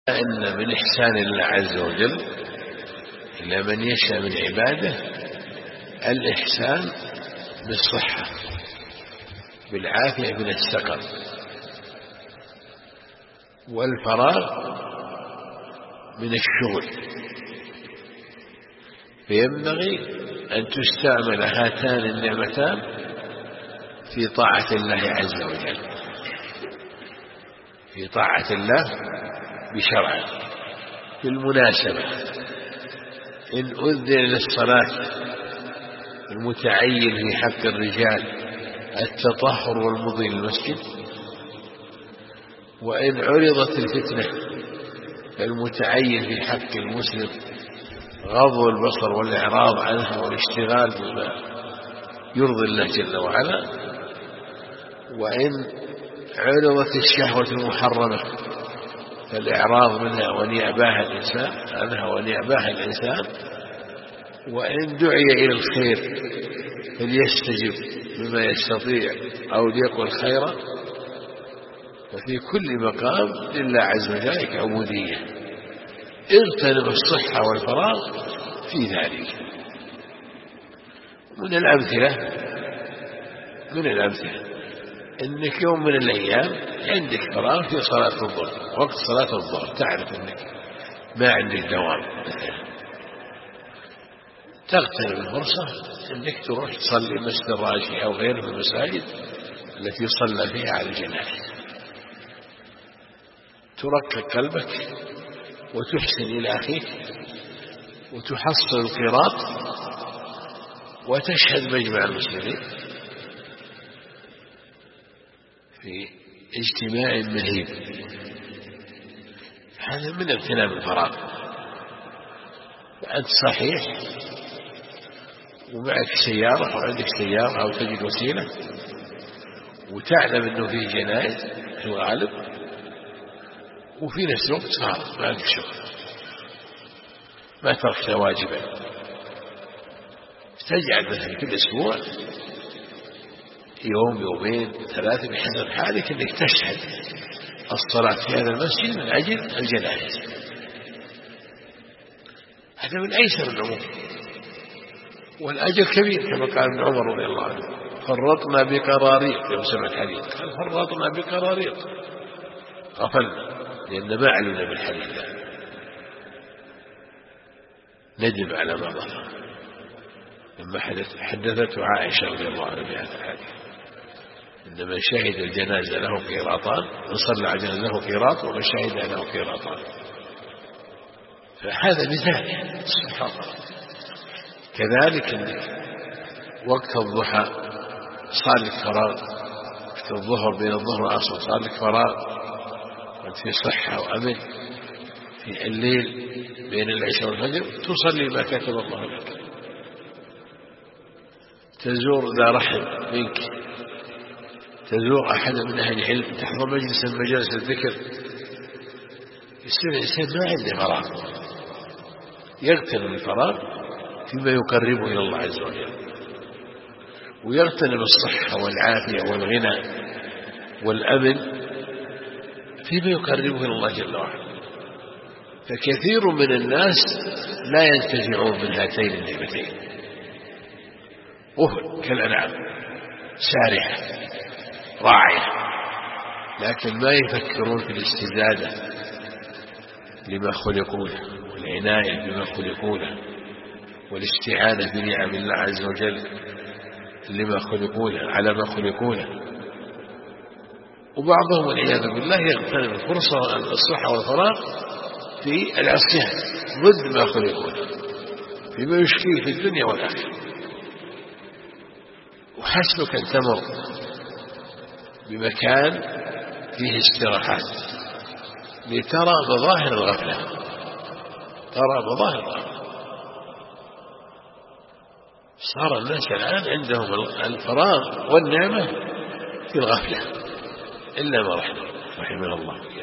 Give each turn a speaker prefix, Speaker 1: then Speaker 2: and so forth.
Speaker 1: إن من إحسان الله عز وجل إلى من يشاء من عباده الإحسان بالصحة، بالعافية من السقم، والفراغ من الشغل. فينبغي أن تستعمل هاتان النعمتان في طاعة الله عز وجل، في طاعة الله بشرعه. بالمناسبة إن أذن للصلاة المتعين في حق الرجال التطهر والمضي للمسجد، وإن عرضت الفتنة المتعين في حق المسلم غض البصر والإعراض عنها والاشتغال بما يرضي الله جل وعلا، وإن عرضت الشهوة المحرمة فالإعراض منها ونيابها الإنسان، وإن دعي إلى الخير فليستجب بما يستطيع أو ليقل خيرا. ففي كل مقام لله عز وجل عبودية. اغتنم الصحة والفراغ في ذلك. من الأمثلة إنك يوم من الأيام عندك فراغ في صلاة الظهر، وقت صلاة الظهر تعرف إنك ما عندك دوام، تغتنم الفرصة إنك تروح تصلي مسجد الراجحي أو غيره من المساجد التي يصلى فيها على الجنائز، ترقق قلبك وتحسن إلى أخيك وتحصل القراط وتشهد مجمع المسلمين في اجتماع مهيب. هذا من اغتنام الفراغ. أنت صحيح ومعك سيارة أو عندك سيارة أو تجد وسيلة وتعلم أنه فيه جنائز في الغالب، وفي نفس الوقت فارغ ما عندك شغل، ما تركت واجبا، تجعل مثلا كل أسبوع يوم يومين ثلاثة بحسب حالك أنك تشهد الصلاة في هذا المسجد من أجل الجنائز. هذا من أيسر الأمور والأجر كبير، كما قال ابن عمر رضي الله عنه: فرطنا بقراريط. يوم سمع الحديث قال: فرطنا بقراريط، غفلنا لأن ما علمنا بالحديث، ندم على ما مضى. لما حدثته عائشة رضي الله عنها بهذا الحديث: إنما شهد الجنازة له قيراطان، من صلى على الجنازة له قيراط ومن شهد له قيراطان. فهذا مثال سبحان الله. كذلك إنك وقت الضحى صار لك فراغ، وقت الظهر بين الظهر والعصر صار لك فراغ، وأنت في صحة وأمن، في الليل بين العشاء والفجر تصلي ما كتب الله لك، تزور ذا رحم منك، تزور أحد من أهل العلم، تحضر مجلس من مجالس الذكر. يصير الإنسان ما عنده فراغ، يغتنم الفراغ فيما يقربه إلى الله عز وجل، ويغتنم الصحة والعافية والغنى والأمن فيما يقربه إلى الله جل وعلا. فكثير من الناس لا ينتزعون من هاتين النعمتين، وهم كالأنعام سارحة راعية، لكن ما يفكرون في الاستزادة لما خلقوا له، والعناية بما خلقوا له، والاستعانة بنعم الله عز وجل لما خلقوا له على ما خلقوا له. وبعضهم والعياذ بالله يغتنم الفرصة الصحة والفراغ في العصيان ضد ما خلقوا له فيما يشكيه في الدنيا والآخرة. وحسبك أن تمر بمكان فيه استراحات لترى مظاهر الغفلة، صار الناس الآن عندهم الفراغ والنعمة في الغفلة إلا ما رحمه الله.